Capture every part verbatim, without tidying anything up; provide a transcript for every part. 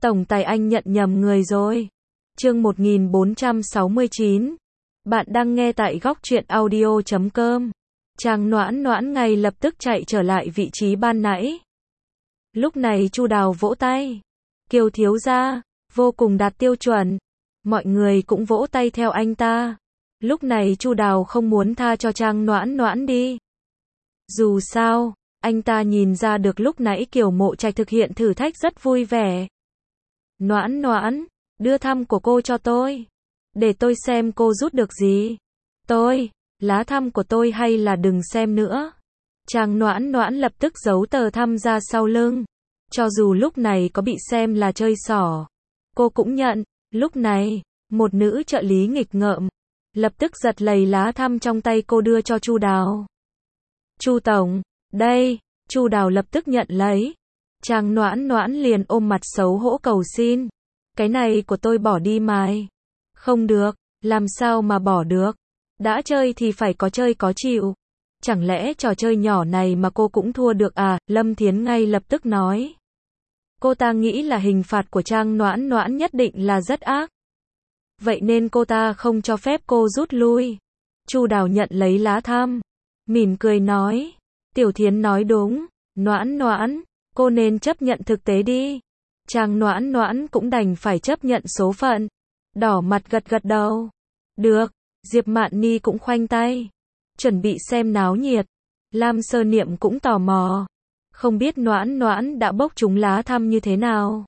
Tổng tài anh nhận nhầm người rồi. Chương một nghìn bốn trăm sáu mươi chín. Bạn đang nghe tại góc truyện audio chấm com. Trang Noãn Noãn ngay lập tức chạy trở lại vị trí ban nãy. Lúc này Chu Đào vỗ tay. Kiều thiếu gia, vô cùng đạt tiêu chuẩn. Mọi người cũng vỗ tay theo anh ta. Lúc này Chu Đào không muốn tha cho Trang Noãn Noãn đi. Dù sao, anh ta nhìn ra được lúc nãy Kiều Mộ Trạch thực hiện thử thách rất vui vẻ. Noãn Noãn, đưa thăm của cô cho tôi. Để tôi xem cô rút được gì. Tôi, lá thăm của tôi hay là đừng xem nữa. Trang Noãn Noãn lập tức giấu tờ thăm ra sau lưng. Cho dù lúc này có bị xem là chơi xỏ, cô cũng nhận. Lúc này, một nữ trợ lý nghịch ngợm, lập tức giật lấy lá thăm trong tay cô đưa cho Chu Đào. Chu tổng, đây, Chu Đào lập tức nhận lấy. Trang Noãn Noãn liền ôm mặt xấu hổ cầu xin. Cái này của tôi bỏ đi mày. Không được, làm sao mà bỏ được. Đã chơi thì phải có chơi có chịu. Chẳng lẽ trò chơi nhỏ này mà cô cũng thua được à? Lâm Thiến ngay lập tức nói. Cô ta nghĩ là hình phạt của Trang Noãn Noãn nhất định là rất ác. Vậy nên cô ta không cho phép cô rút lui. Chu Đào nhận lấy lá thăm, mỉm cười nói. Tiểu Thiến nói đúng. Noãn Noãn, cô nên chấp nhận thực tế đi. Trang Noãn Noãn cũng đành phải chấp nhận số phận. Đỏ mặt gật gật đầu. Được. Diệp Mạn Ni cũng khoanh tay, chuẩn bị xem náo nhiệt. Lam Sơ Niệm cũng tò mò. Không biết Noãn Noãn đã bốc trúng lá thăm như thế nào.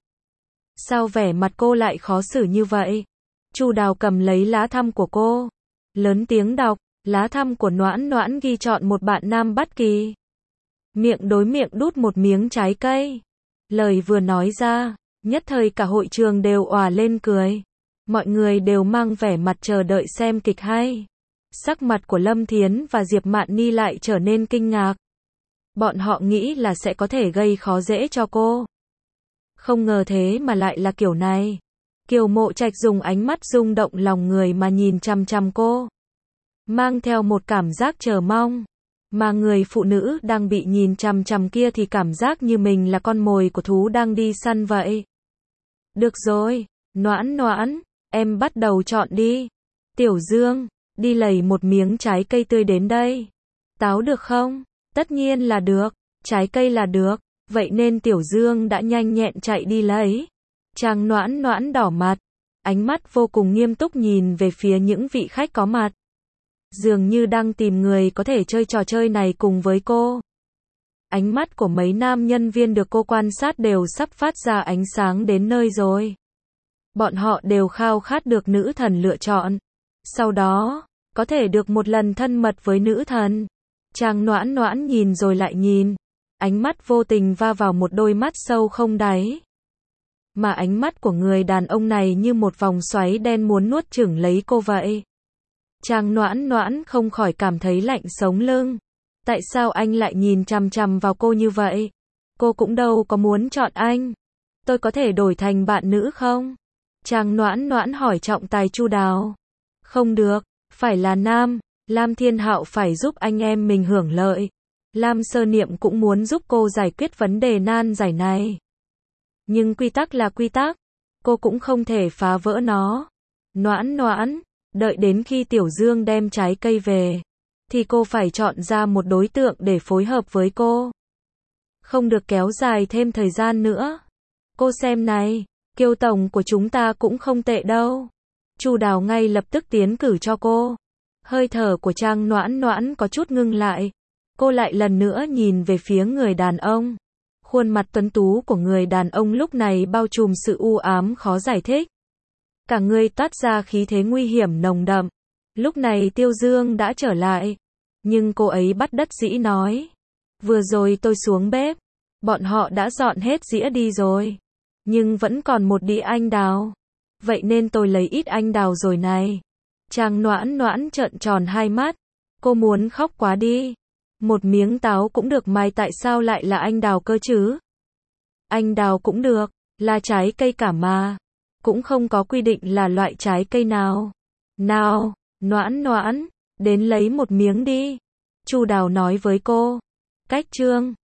Sao vẻ mặt cô lại khó xử như vậy? Chu Đào cầm lấy lá thăm của cô, lớn tiếng đọc. Lá thăm của Noãn Noãn ghi chọn một bạn nam bất kỳ. Miệng đối miệng đút một miếng trái cây. Lời vừa nói ra, nhất thời cả hội trường đều òa lên cười. Mọi người đều mang vẻ mặt chờ đợi xem kịch hay. Sắc mặt của Lâm Thiến và Diệp Mạn Ni lại trở nên kinh ngạc. Bọn họ nghĩ là sẽ có thể gây khó dễ cho cô. Không ngờ thế mà lại là kiểu này. Kiều Mộ Trạch dùng ánh mắt rung động lòng người mà nhìn chằm chằm cô, mang theo một cảm giác chờ mong. Mà người phụ nữ đang bị nhìn chằm chằm kia thì cảm giác như mình là con mồi của thú đang đi săn vậy. Được rồi, Noãn Noãn, em bắt đầu chọn đi. Tiểu Dương, đi lấy một miếng trái cây tươi đến đây. Táo được không? Tất nhiên là được. Trái cây là được. Vậy nên Tiểu Dương đã nhanh nhẹn chạy đi lấy. Trang Noãn Noãn đỏ mặt, ánh mắt vô cùng nghiêm túc nhìn về phía những vị khách có mặt. Dường như đang tìm người có thể chơi trò chơi này cùng với cô. Ánh mắt của mấy nam nhân viên được cô quan sát đều sắp phát ra ánh sáng đến nơi rồi. Bọn họ đều khao khát được nữ thần lựa chọn. Sau đó, có thể được một lần thân mật với nữ thần. Trang Noãn Noãn nhìn rồi lại nhìn. Ánh mắt vô tình va vào một đôi mắt sâu không đáy. Mà ánh mắt của người đàn ông này như một vòng xoáy đen muốn nuốt chửng lấy cô vậy. Trang Noãn Noãn không khỏi cảm thấy lạnh sống lưng. Tại sao anh lại nhìn chằm chằm vào cô như vậy? Cô cũng đâu có muốn chọn anh. Tôi có thể đổi thành bạn nữ không? Trang Noãn Noãn hỏi trọng tài Chu Đào. Không được, phải là nam. Lam Thiên Hạo phải giúp anh em mình hưởng lợi. Lam Sơ Niệm cũng muốn giúp cô giải quyết vấn đề nan giải này. Nhưng quy tắc là quy tắc. Cô cũng không thể phá vỡ nó. Noãn Noãn, đợi đến khi Tiểu Dương đem trái cây về, thì cô phải chọn ra một đối tượng để phối hợp với cô. Không được kéo dài thêm thời gian nữa. Cô xem này, Kiều tổng của chúng ta cũng không tệ đâu. Chu Đào ngay lập tức tiến cử cho cô. Hơi thở của Trang Noãn Noãn có chút ngưng lại. Cô lại lần nữa nhìn về phía người đàn ông. Khuôn mặt tuấn tú của người đàn ông lúc này bao trùm sự u ám khó giải thích. Cả người toát ra khí thế nguy hiểm nồng đậm. Lúc này Tiêu Dương đã trở lại. Nhưng cô ấy bất đắc dĩ nói. Vừa rồi tôi xuống bếp. Bọn họ đã dọn hết dĩa đi rồi. Nhưng vẫn còn một đĩa anh đào. Vậy nên tôi lấy ít anh đào rồi này. Trang Noãn Noãn trợn tròn hai mắt. Cô muốn khóc quá đi. Một miếng táo cũng được mà tại sao lại là anh đào cơ chứ? Anh đào cũng được, là trái cây cả mà. Cũng không có quy định là loại trái cây nào. Nào, Noãn Noãn, đến lấy một miếng đi. Chu Đào nói với cô. Cách chương